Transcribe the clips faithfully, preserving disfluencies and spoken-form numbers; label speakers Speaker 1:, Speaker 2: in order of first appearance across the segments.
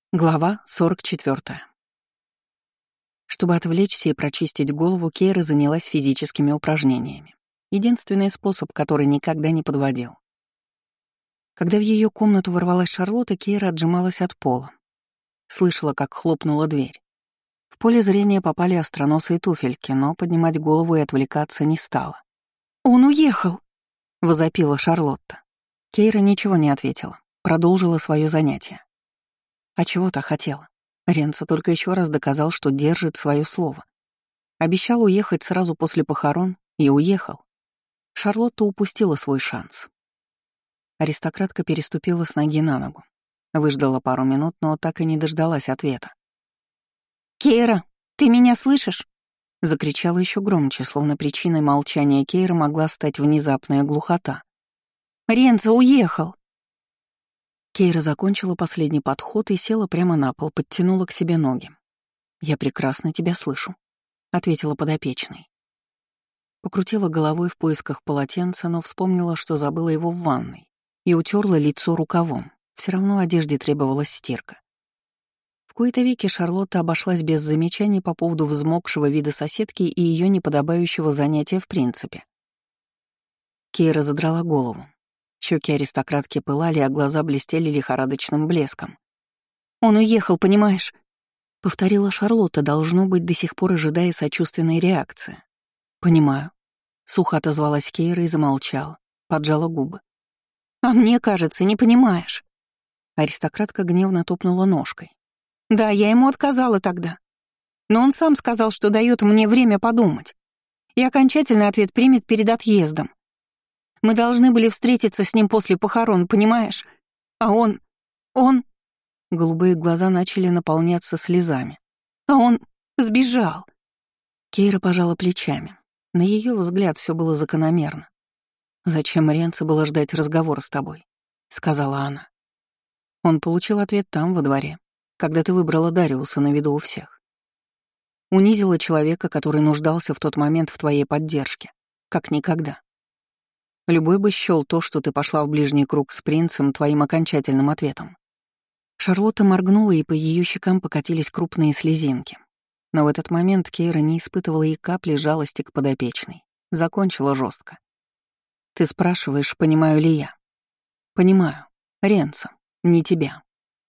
Speaker 1: Глава сорок четвёртая. Чтобы отвлечься и прочистить голову, Кейра занялась физическими упражнениями. Единственный способ, который никогда не подводил. Когда в ее комнату ворвалась Шарлотта, Кейра отжималась от пола. Слышала, как хлопнула дверь. В поле зрения попали остроносые туфельки, но поднимать голову и отвлекаться не стала. «Он уехал!» — возопила Шарлотта. Кейра ничего не ответила, продолжила свое занятие. А чего-то хотела. Ренцо только еще раз доказал, что держит свое слово. Обещал уехать сразу после похорон и уехал. Шарлотта упустила свой шанс. Аристократка переступила с ноги на ногу. Выждала пару минут, но так и не дождалась ответа. «Кейра, ты меня слышишь?» Закричала еще громче, словно причиной молчания Кейра могла стать внезапная глухота. «Ренцо уехал!» Кейра закончила последний подход и села прямо на пол, подтянула к себе ноги. «Я прекрасно тебя слышу», — ответила подопечной. Покрутила головой в поисках полотенца, но вспомнила, что забыла его в ванной, и утерла лицо рукавом. Все равно одежде требовалась стирка. В кои-то веки Шарлотта обошлась без замечаний по поводу взмокшего вида соседки и ее неподобающего занятия в принципе. Кейра задрала голову. Щеки аристократки пылали, а глаза блестели лихорадочным блеском. «Он уехал, понимаешь?» — повторила Шарлотта, должно быть, до сих пор ожидая сочувственной реакции. «Понимаю», — сухо отозвалась Кейра и замолчала, поджала губы. «А мне кажется, не понимаешь». Аристократка гневно топнула ножкой. «Да, я ему отказала тогда. Но он сам сказал, что дает мне время подумать. И окончательный ответ примет перед отъездом. Мы должны были встретиться с ним после похорон, понимаешь? А он... он...» Голубые глаза начали наполняться слезами. «А он сбежал!» Кейра пожала плечами. На ее взгляд все было закономерно. «Зачем Ренцо было ждать разговора с тобой?» — сказала она. Он получил ответ там, во дворе, когда ты выбрала Дариуса на виду у всех. Унизила человека, который нуждался в тот момент в твоей поддержке, как никогда. Любой бы счёл то, что ты пошла в ближний круг с принцем, твоим окончательным ответом. Шарлотта моргнула, и по ее щекам покатились крупные слезинки. Но в этот момент Кейра не испытывала и капли жалости к подопечной. Закончила жестко. «Ты спрашиваешь, понимаю ли я?» «Понимаю. Ренцо, не тебя».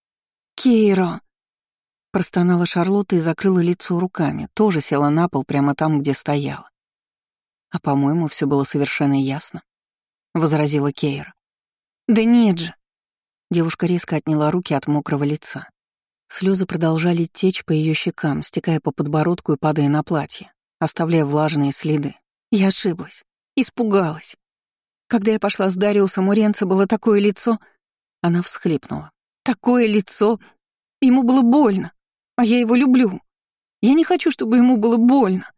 Speaker 1: «Кейра!» Простонала Шарлотта и закрыла лицо руками, тоже села на пол прямо там, где стояла. «А, по-моему, все было совершенно ясно», — возразила Кейра. «Да нет же!» Девушка резко отняла руки от мокрого лица. Слезы продолжали течь по ее щекам, стекая по подбородку и падая на платье, оставляя влажные следы. Я ошиблась, испугалась. Когда я пошла с Дариусом, у Ренцо было такое лицо... Она всхлипнула. Такое лицо! Ему было больно, а я его люблю. Я не хочу, чтобы ему было больно.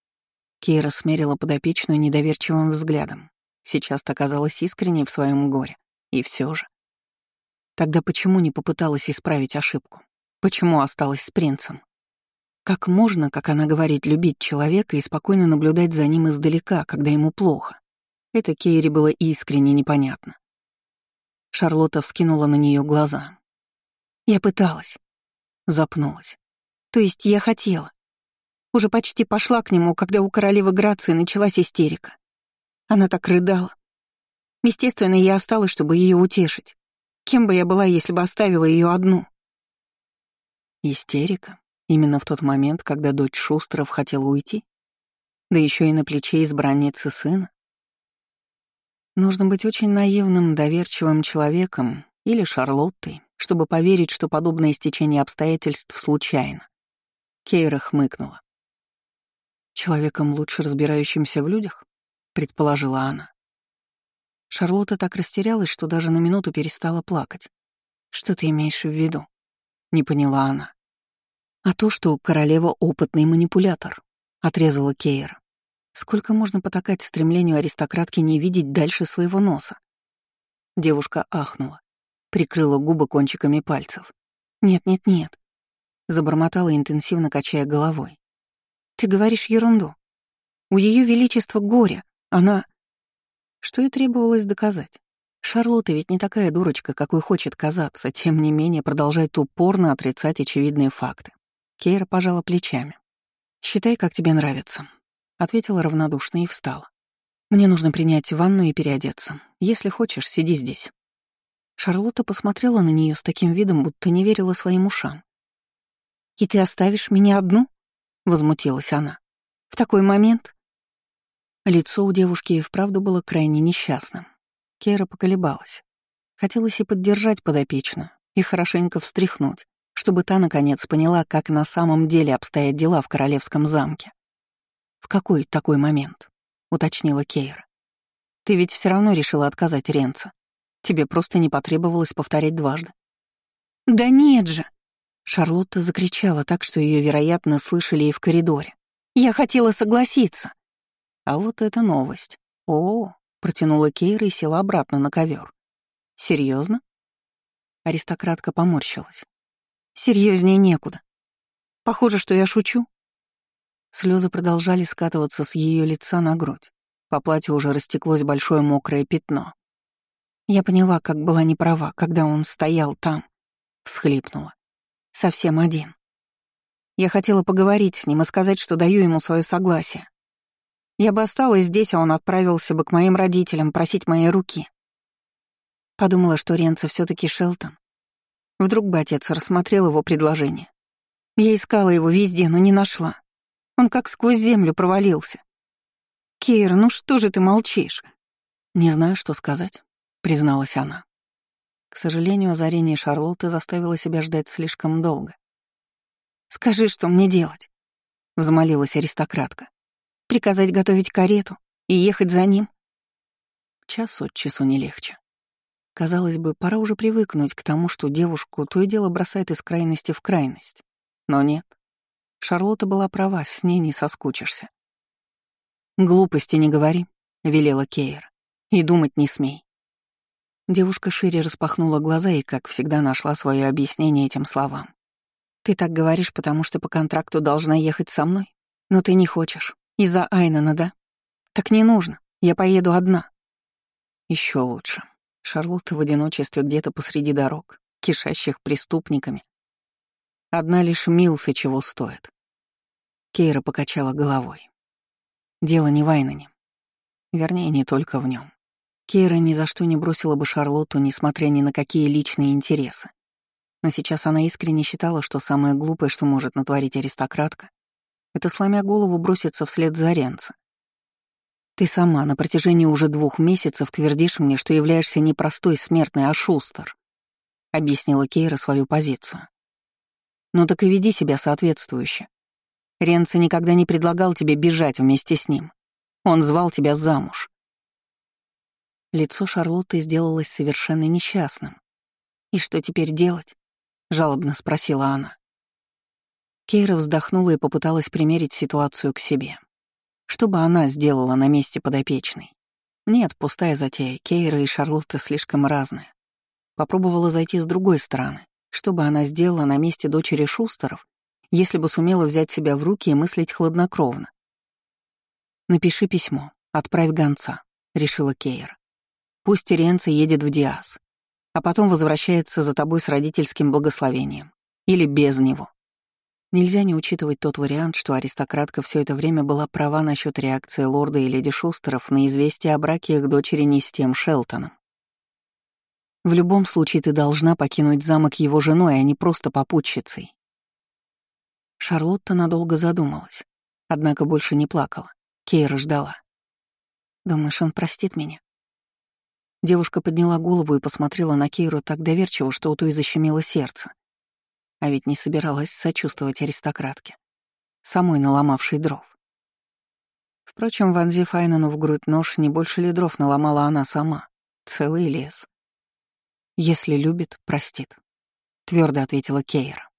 Speaker 1: Кейра смерила подопечную недоверчивым взглядом. Сейчас-то казалась искренней в своем горе. И все же. Тогда почему не попыталась исправить ошибку? Почему осталась с принцем? Как можно, как она говорит, любить человека и спокойно наблюдать за ним издалека, когда ему плохо? Это Кейре было искренне непонятно. Шарлотта вскинула на нее глаза. Я пыталась. Запнулась. То есть я хотела. Уже почти пошла к нему, когда у королевы Грации началась истерика. Она так рыдала. Естественно, я осталась, чтобы ее утешить. Кем бы я была, если бы оставила ее одну? Истерика? Именно в тот момент, когда дочь Шустеров хотела уйти? Да еще и на плече избранницы сына? Нужно быть очень наивным, доверчивым человеком или Шарлоттой, чтобы поверить, что подобное стечение обстоятельств случайно. Кейра хмыкнула. «Человеком, лучше разбирающимся в людях?» — предположила она. Шарлотта так растерялась, что даже на минуту перестала плакать. «Что ты имеешь в виду?» — не поняла она. «А то, что королева — опытный манипулятор», — отрезала Кейра. «Сколько можно потакать стремлению аристократки не видеть дальше своего носа?» Девушка ахнула, прикрыла губы кончиками пальцев. «Нет-нет-нет», — забормотала, интенсивно качая головой. «Ты говоришь ерунду. У Ее Величества горе. Она...» Что и требовалось доказать. Шарлотта ведь не такая дурочка, какой хочет казаться, тем не менее продолжает упорно отрицать очевидные факты. Кейра пожала плечами. «Считай, как тебе нравится», — ответила равнодушно и встала. «Мне нужно принять ванну и переодеться. Если хочешь, сиди здесь». Шарлотта посмотрела на нее с таким видом, будто не верила своим ушам. «И ты оставишь меня одну?» — возмутилась она. «В такой момент?» Лицо у девушки и вправду было крайне несчастным. Кейра поколебалась. Хотелось и поддержать подопечную, и хорошенько встряхнуть, чтобы та, наконец, поняла, как на самом деле обстоят дела в королевском замке. «В какой такой момент?» — уточнила Кейра. «Ты ведь все равно решила отказать Ренцу. Тебе просто не потребовалось повторять дважды». «Да нет же!» Шарлотта закричала так, что ее, вероятно, слышали и в коридоре. «Я хотела согласиться!» А вот это новость. «О!» — протянула Кейра и села обратно на ковер. «Серьезно?» Аристократка поморщилась. «Серьезнее некуда. Похоже, что я шучу». Слезы продолжали скатываться с ее лица на грудь. По платью уже растеклось большое мокрое пятно. Я поняла, как была неправа, когда он стоял там. Всхлипнула. Совсем один. Я хотела поговорить с ним и сказать, что даю ему свое согласие. Я бы осталась здесь, а он отправился бы к моим родителям просить моей руки. Подумала, что Ренцо все-таки Шелтон. Вдруг бы отец рассмотрел его предложение. Я искала его везде, но не нашла. Он как сквозь землю провалился. «Кейра, ну что же ты молчишь?» «Не знаю, что сказать», — призналась она. К сожалению, озарение Шарлотты заставило себя ждать слишком долго. «Скажи, что мне делать?» — взмолилась аристократка. «Приказать готовить карету и ехать за ним?» Час от часу не легче. Казалось бы, пора уже привыкнуть к тому, что девушку то и дело бросает из крайности в крайность. Но нет. Шарлотта была права, с ней не соскучишься. «Глупости не говори», — велела Кейра. «И думать не смей». Девушка шире распахнула глаза и, как всегда, нашла свое объяснение этим словам. «Ты так говоришь, потому что по контракту должна ехать со мной? Но ты не хочешь. Из-за Айнана, да? Так не нужно. Я поеду одна». Еще лучше. Шарлотта в одиночестве где-то посреди дорог, кишащих преступниками. Одна лишь Милса чего стоит. Кейра покачала головой. Дело не в Айнане. Вернее, не только в нем. Кейра ни за что не бросила бы Шарлотту, несмотря ни на какие личные интересы. Но сейчас она искренне считала, что самое глупое, что может натворить аристократка, это, сломя голову, броситься вслед за Ренцо. Ты сама на протяжении уже двух месяцев твердишь мне, что являешься не простой смертной, а шустер, — объяснила Кейра свою позицию. Ну так и веди себя соответствующе. Ренцо никогда не предлагал тебе бежать вместе с ним. Он звал тебя замуж. Лицо Шарлотты сделалось совершенно несчастным. «И что теперь делать?» — жалобно спросила она. Кейра вздохнула и попыталась примерить ситуацию к себе. Что бы она сделала на месте подопечной? Нет, пустая затея, Кейра и Шарлотта слишком разные. Попробовала зайти с другой стороны. Что бы она сделала на месте дочери Шустеров, если бы сумела взять себя в руки и мыслить хладнокровно? «Напиши письмо, отправь гонца», — решила Кейра. «Пусть Ренцо едет в Диас, а потом возвращается за тобой с родительским благословением. Или без него». Нельзя не учитывать тот вариант, что аристократка все это время была права насчет реакции лорда и леди Шустеров на известие о браке их дочери не с тем Шелтоном. В любом случае ты должна покинуть замок его женой, а не просто попутчицей. Шарлотта надолго задумалась, однако больше не плакала. Кейра ждала. «Думаешь, он простит меня?» Девушка подняла голову и посмотрела на Кейру так доверчиво, что у той защемило сердце. А ведь не собиралась сочувствовать аристократке, самой наломавшей дров. Впрочем, вонзив Айнану в грудь нож, не больше ли дров наломала она сама, целый лес. «Если любит, простит», — твердо ответила Кейра.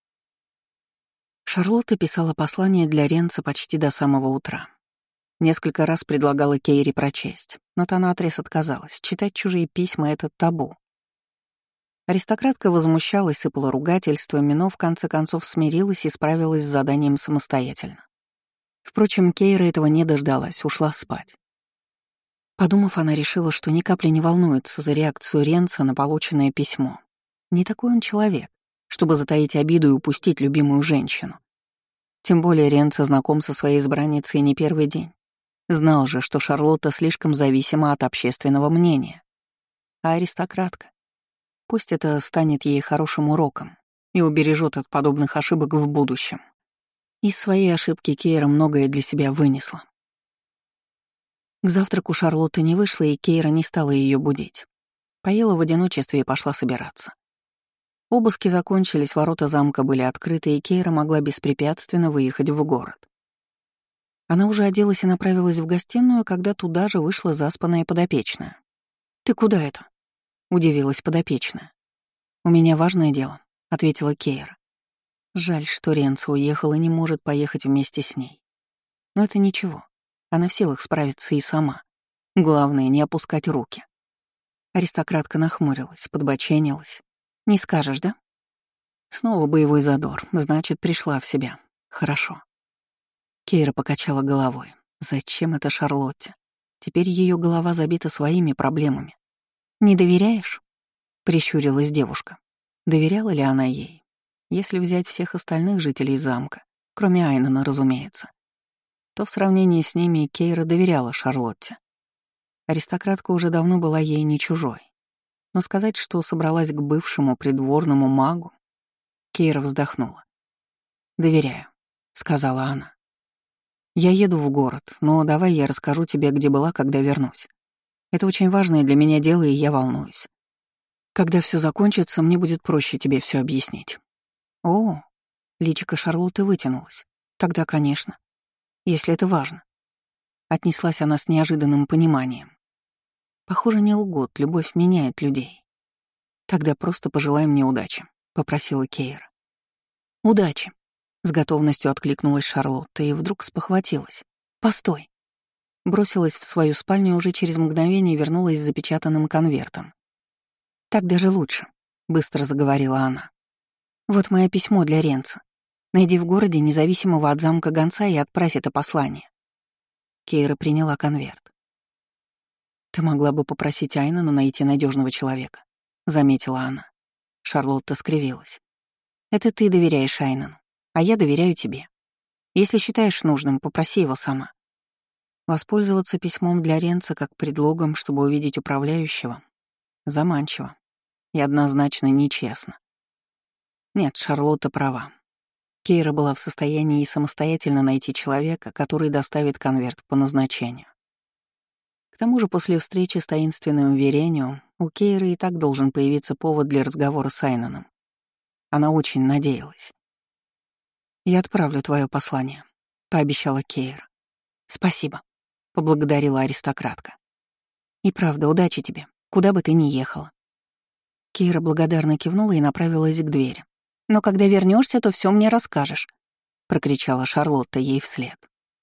Speaker 1: Шарлотта писала послание для Ренцо почти до самого утра. Несколько раз предлагала Кейре прочесть, но та наотрез отказалась. Читать чужие письма — это табу. Аристократка возмущалась, сыпала ругательствами, но в конце концов смирилась и справилась с заданием самостоятельно. Впрочем, Кейра этого не дождалась, ушла спать. Подумав, она решила, что ни капли не волнуется за реакцию Ренца на полученное письмо. Не такой он человек, чтобы затаить обиду и упустить любимую женщину. Тем более Ренца знаком со своей избранницей не первый день. Знал же, что Шарлотта слишком зависима от общественного мнения. А аристократка. Пусть это станет ей хорошим уроком и убережет от подобных ошибок в будущем. Из своей ошибки Кейра многое для себя вынесла. К завтраку Шарлотта не вышла, и Кейра не стала ее будить. Поела в одиночестве и пошла собираться. Обыски закончились, ворота замка были открыты, и Кейра могла беспрепятственно выехать в город. Она уже оделась и направилась в гостиную, когда туда же вышла заспанная подопечная. «Ты куда это?» — удивилась подопечная. «У меня важное дело», — ответила Кейра. Жаль, что Ренца уехал и не может поехать вместе с ней. Но это ничего. Она в силах справиться и сама. Главное — не опускать руки. Аристократка нахмурилась, подбоченилась. «Не скажешь, да?» Снова боевой задор, значит, пришла в себя. Хорошо. Кейра покачала головой. Зачем это Шарлотте? Теперь ее голова забита своими проблемами. «Не доверяешь?» — прищурилась девушка. Доверяла ли она ей? Если взять всех остальных жителей замка, кроме Айнана, разумеется, то в сравнении с ними Кейра доверяла Шарлотте. Аристократка уже давно была ей не чужой. Но сказать, что собралась к бывшему придворному магу, Кейра вздохнула. «Доверяю», — сказала она. «Я еду в город, но давай я расскажу тебе, где была, когда вернусь. Это очень важное для меня дело, и я волнуюсь. Когда все закончится, мне будет проще тебе все объяснить». «О», — личико Шарлотты вытянулось. «Тогда, конечно. Если это важно». Отнеслась она с неожиданным пониманием. Похоже, не лгут, любовь меняет людей. «Тогда просто пожелай мне удачи», — попросила Кейра. «Удачи», — с готовностью откликнулась Шарлотта и вдруг спохватилась. «Постой». Бросилась в свою спальню, уже через мгновение вернулась с запечатанным конвертом. «Так даже лучше», — быстро заговорила она. «Вот мое письмо для Ренца. Найди в городе независимого от замка гонца и отправь это послание». Кейра приняла конверт. «Ты могла бы попросить Айнана найти надежного человека», — заметила она. Шарлотта скривилась. «Это ты доверяешь Айнану, а я доверяю тебе. Если считаешь нужным, попроси его сама». Воспользоваться письмом для Ренца как предлогом, чтобы увидеть управляющего, заманчиво и однозначно нечестно. Нет, Шарлотта права. Кейра была в состоянии самостоятельно найти человека, который доставит конверт по назначению. К тому же после встречи с таинственным Веренио у Кейры и так должен появиться повод для разговора с Айнаном. Она очень надеялась. «Я отправлю твое послание», — пообещала Кейра. «Спасибо», — поблагодарила аристократка. «И правда, удачи тебе, куда бы ты ни ехала». Кейра благодарно кивнула и направилась к двери. «Но когда вернешься, то все мне расскажешь», — прокричала Шарлотта ей вслед.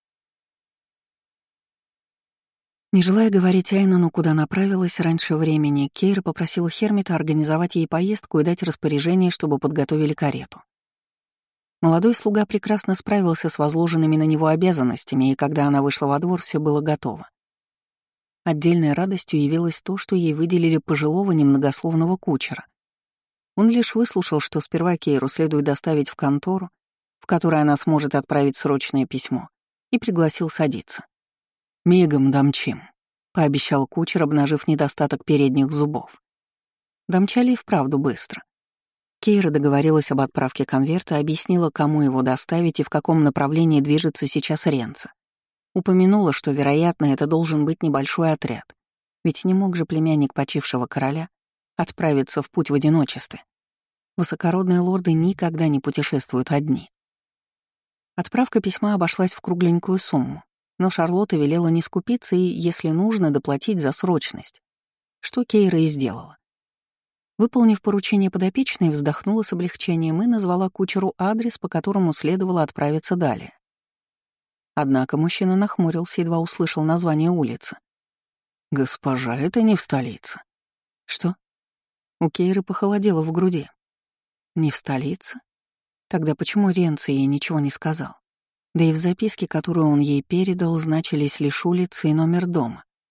Speaker 1: Не желая говорить Айнану, куда направилась раньше времени, Кейра попросила Хермита организовать ей поездку и дать распоряжение, чтобы подготовили карету. Молодой слуга прекрасно справился с возложенными на него обязанностями, и когда она вышла во двор, все было готово. Отдельной радостью явилось то, что ей выделили пожилого немногословного кучера. Он лишь выслушал, что сперва Кейру следует доставить в контору, в которой она сможет отправить срочное письмо, и пригласил садиться. «Мигом домчим», — пообещал кучер, обнажив недостаток передних зубов. Домчали и вправду быстро. Кейра договорилась об отправке конверта, объяснила, кому его доставить и в каком направлении движется сейчас Ренца. Упомянула, что, вероятно, это должен быть небольшой отряд, ведь не мог же племянник почившего короля отправиться в путь в одиночестве. Высокородные лорды никогда не путешествуют одни. Отправка письма обошлась в кругленькую сумму, но Шарлотта велела не скупиться и, если нужно, доплатить за срочность, что Кейра и сделала. Выполнив поручение подопечной, вздохнула с облегчением и назвала кучеру адрес, по которому следовало отправиться далее. Однако мужчина нахмурился, едва услышал название улицы. «Госпожа, это не в столице». «Что?» У Кейры похолодело в груди. «Не в столице? Тогда почему Ренца ей ничего не сказал? Да и в записке, которую он ей передал, значились лишь улицы и номер дома.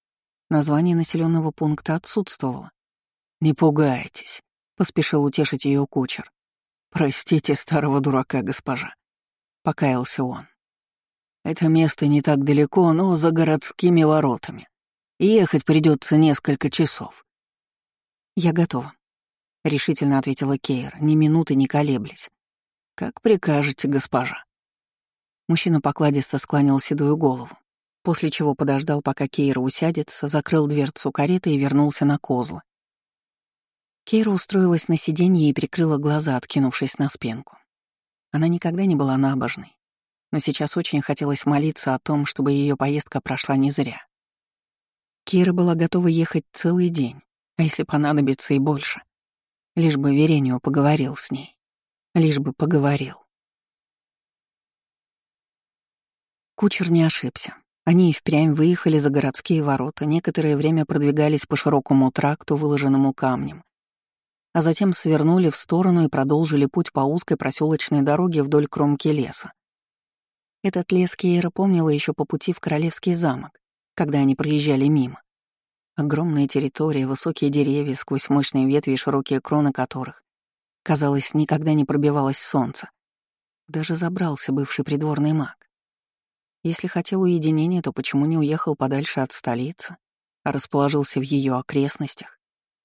Speaker 1: Название населенного пункта отсутствовало. «Не пугайтесь», — поспешил утешить ее кучер. «Простите старого дурака, госпожа», — покаялся он. «Это место не так далеко, но за городскими воротами. Ехать придется несколько часов». «Я готова», — решительно ответила Кейр, ни минуты не колеблясь. «Как прикажете, госпожа». Мужчина покладисто склонил седую голову, после чего подождал, пока Кейра усядется, закрыл дверцу кареты и вернулся на козлы. Кейра устроилась на сиденье и прикрыла глаза, откинувшись на спинку. Она никогда не была набожной, но сейчас очень хотелось молиться о том, чтобы ее поездка прошла не зря. Кейра была готова ехать целый день, а если понадобится и больше. Лишь бы Веренио поговорил с ней. Лишь бы поговорил. Кучер не ошибся. Они и впрямь выехали за городские ворота, некоторое время продвигались по широкому тракту, выложенному камнем, а затем свернули в сторону и продолжили путь по узкой проселочной дороге вдоль кромки леса. Этот лес Кейра помнила еще по пути в Королевский замок, когда они проезжали мимо. Огромная территория, высокие деревья, сквозь мощные ветви и широкие кроны которых, казалось, никогда не пробивалось солнце. Даже забрался бывший придворный маг. Если хотел уединения, то почему не уехал подальше от столицы, а расположился в ее окрестностях?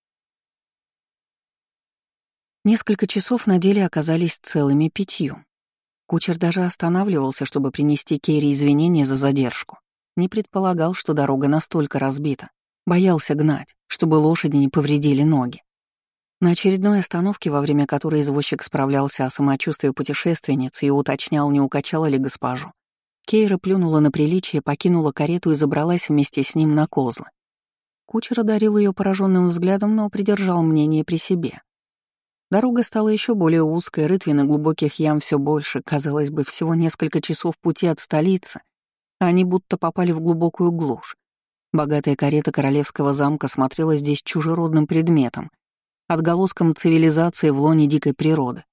Speaker 1: Несколько часов на деле оказались целыми пятью. Кучер даже останавливался, чтобы принести Кейре извинения за задержку. Не предполагал, что дорога настолько разбита. Боялся гнать, чтобы лошади не повредили ноги. На очередной остановке, во время которой извозчик справлялся о самочувствии путешественницы и уточнял, не укачала ли госпожу, Кейра плюнула на приличие, покинула карету и забралась вместе с ним на козлы. Кучер одарил ее пораженным взглядом, но придержал мнение при себе. Дорога стала еще более узкой, рытвин и глубоких ям все больше, казалось бы, всего несколько часов пути от столицы, а они будто попали в глубокую глушь. Богатая карета королевского замка смотрела здесь чужеродным предметом, отголоском цивилизации в лоне дикой природы.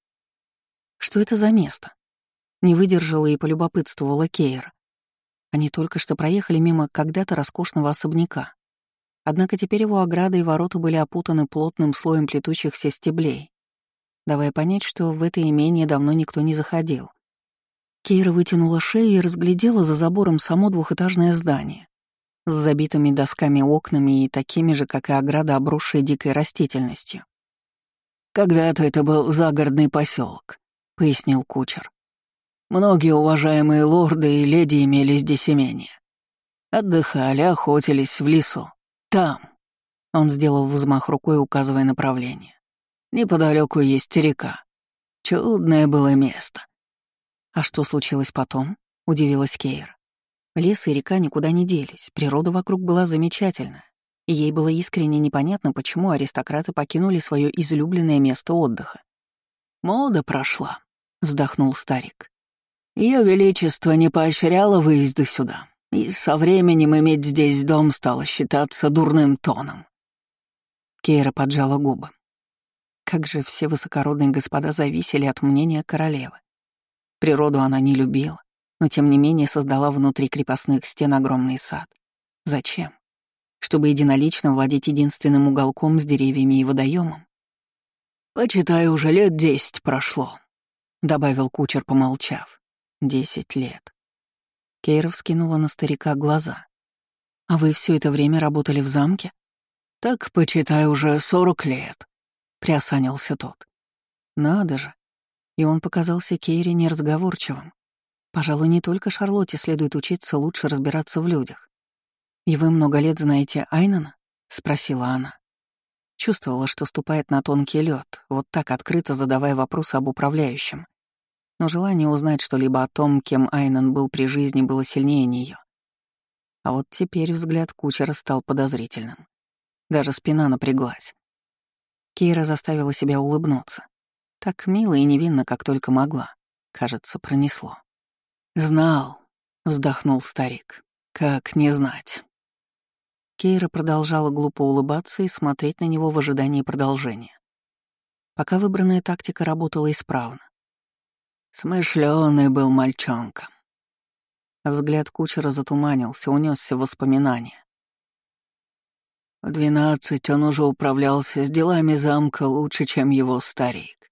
Speaker 1: Что это за место? Не выдержала и полюбопытствовала Кейра. Они только что проехали мимо когда-то роскошного особняка. Однако теперь его ограды и ворота были опутаны плотным слоем плетущихся стеблей, давая понять, что в это имение давно никто не заходил. Кейра вытянула шею и разглядела за забором само двухэтажное здание с забитыми досками окнами и такими же, как и ограда, обросшей дикой растительностью. «Когда-то это был загородный поселок», — пояснил кучер. «Многие уважаемые лорды и леди имели здесь имение. Отдыхали, охотились в лесу. Там». Он сделал взмах рукой, указывая направление. «Неподалеку есть река. Чудное было место». «А что случилось потом?» — удивилась Кейра. Лес и река никуда не делись, природа вокруг была замечательная, и ей было искренне непонятно, почему аристократы покинули свое излюбленное место отдыха. «Мода прошла», — вздохнул старик. «Ее величество не поощряло выезды сюда, и со временем иметь здесь дом стало считаться дурным тоном». Кейра поджала губы. Как же все высокородные господа зависели от мнения королевы. Природу она не любила, но тем не менее создала внутри крепостных стен огромный сад. Зачем? Чтобы единолично владеть единственным уголком с деревьями и водоемом? «Почитай, уже лет десять прошло», — добавил кучер, помолчав. «Десять лет». Кейра вскинула на старика глаза. «А вы все это время работали в замке?» «Так, почитай, уже сорок лет», — приосанился тот. «Надо же». И он показался Кейре неразговорчивым. Пожалуй, не только Шарлотте следует учиться лучше разбираться в людях. «И вы много лет знаете Айнана?» — спросила она. Чувствовала, что ступает на тонкий лед, вот так открыто задавая вопросы об управляющем. Но желание узнать что-либо о том, кем Айнан был при жизни, было сильнее нее. А вот теперь взгляд кучера стал подозрительным. Даже спина напряглась. Кейра заставила себя улыбнуться. Так мило и невинно, как только могла. Кажется, пронесло. «Знал», — вздохнул старик. «Как не знать?» Кейра продолжала глупо улыбаться и смотреть на него в ожидании продолжения. Пока выбранная тактика работала исправно. Смышлёный был мальчонка. Взгляд кучера затуманился, унесся в воспоминания.
Speaker 2: В двенадцать он уже управлялся с делами замка лучше, чем его старик.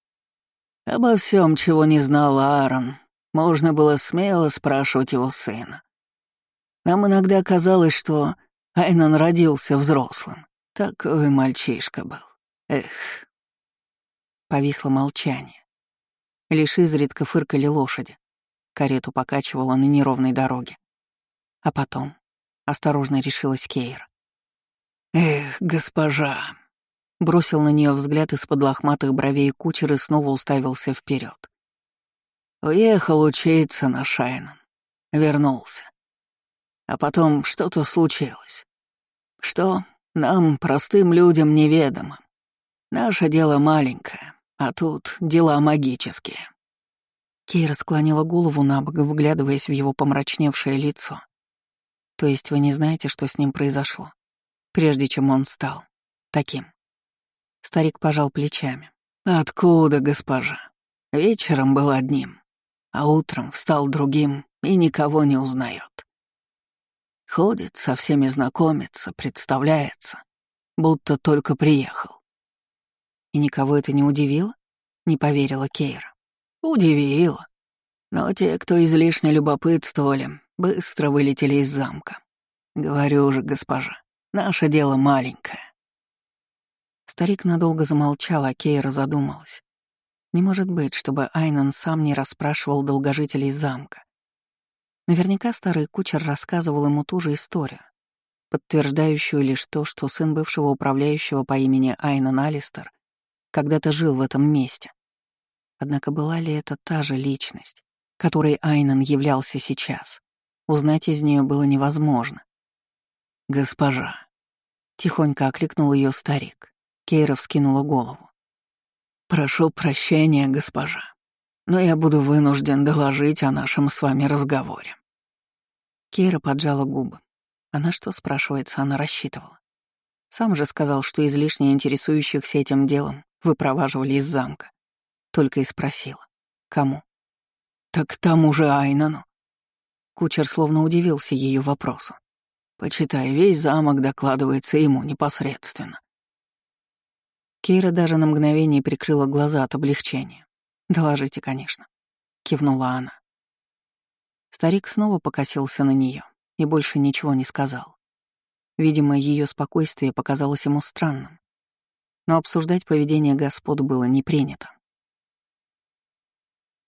Speaker 2: Обо всем, чего не знал Аарон, можно было смело спрашивать его сына. Нам иногда казалось, что Айнан родился взрослым. Такой мальчишка был. Эх. Повисло молчание. Лишь изредка фыркали лошади. Карету покачивала на неровной дороге. А потом осторожно решилась Кейр. «Эх, госпожа!» Бросил на нее взгляд из-под лохматых бровей кучер и снова уставился вперед. Уехал учиться на Шайнан. Вернулся. А потом что-то случилось. Что нам, простым людям, неведомо. Наше дело маленькое, а тут дела магические. Кейра склонила голову набок, вглядываясь в его помрачневшее лицо. То есть вы не знаете, что с ним произошло, прежде чем он стал таким? Старик пожал плечами. Откуда, госпожа? Вечером был одним, а утром встал другим и никого не узнает. Ходит, со всеми знакомится, представляется, будто только приехал. И никого это не удивило? Не поверила Кейра. Удивило. Но те, кто излишне любопытствовали, быстро вылетели из замка. Говорю же, госпожа, наше дело маленькое. Старик надолго замолчал, а Кейра задумалась. Не может быть, чтобы Айнан сам не расспрашивал долгожителей замка. Наверняка старый кучер рассказывал ему ту же историю, подтверждающую лишь то, что сын бывшего управляющего по имени Айнан Алистер когда-то жил в этом месте. Однако была ли это та же личность, которой Айнан являлся сейчас? Узнать из нее было невозможно. «Госпожа», — тихонько окликнул ее старик. Кейра вскинула голову. «Прошу прощения, госпожа, но я буду вынужден доложить о нашем с вами разговоре». Кейра поджала губы. А на что, спрашивается, она рассчитывала? Сам же сказал, что излишне интересующихся этим делом выпроваживали из замка. Только и спросила. Кому? «Так к тому же Айнану». Кучер словно удивился ее вопросу. «Почитай, весь замок докладывается ему непосредственно». Кейра даже на мгновение прикрыла глаза от облегчения. «Доложите, конечно», — кивнула она. Старик снова покосился на нее и больше ничего не сказал. Видимо, ее спокойствие показалось ему странным. Но обсуждать поведение господ было не принято.